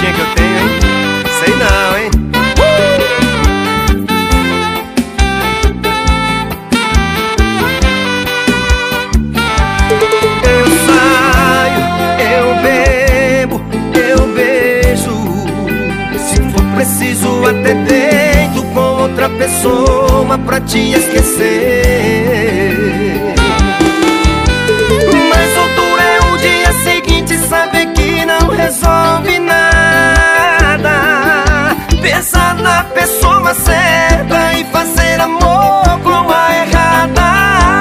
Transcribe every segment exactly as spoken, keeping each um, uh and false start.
mexidinha que eu tenho, hein? Sei não, hein? Eu saio, eu bebo, eu beijo. Se for preciso até deito com outra pessoa pra te esquecer. Mas o duro é o dia seguinte saber que não resolve nada. Pensar na pessoa certa e fazer amor com a errada.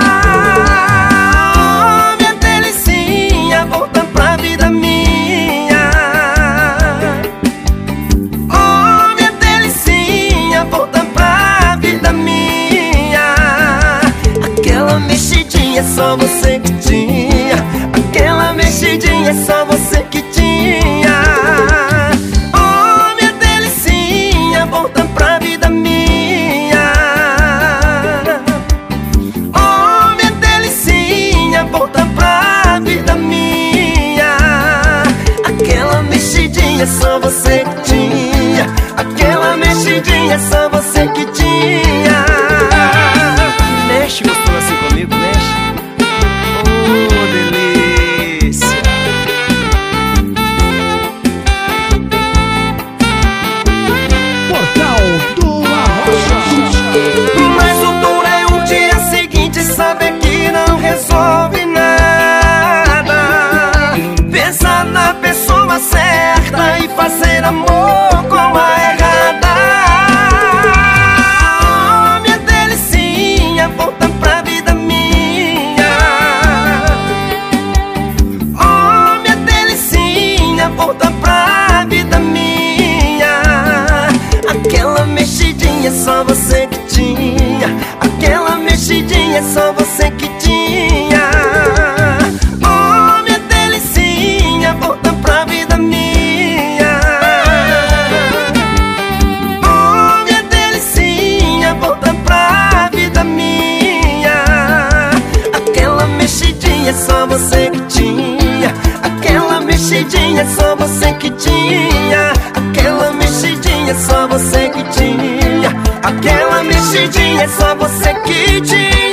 Oh, minha delicinha, volta pra vida minha. Oh, minha delicinha, volta pra vida minha. Aquela mexidinha só você que tinha. Aquela mexidinha só você que tinha. Oh, minha delicinha, volta pra vida minha. Oh, minha delicinha, volta pra vida minha. Aquela mexidinha só você que tinha. Aquela mexidinha só você que tinha. Mexe gostoso assim comigo, mexe. Oh, delícia. Portal do Arrocha. Mas o duro é o dia seguinte saber que não resolve nada. Pensar na pessoa certa e fazer amor com a errada. Oh, minha delicinha, volta pra vida minha. Oh, minha delicinha, volta pra vida minha. Aquela mexidinha só você que tinha. Aquela mexidinha só você que tinha. Oh, minha delicinha, volta pra vida minha. Oh, minha delicinha, volta pra vida minha. Aquela mexidinha só você que tinha. Aquela mexidinha só você que tinha. Aquela mexidinha só você que tinha. Aquela mexidinha só você que tinha.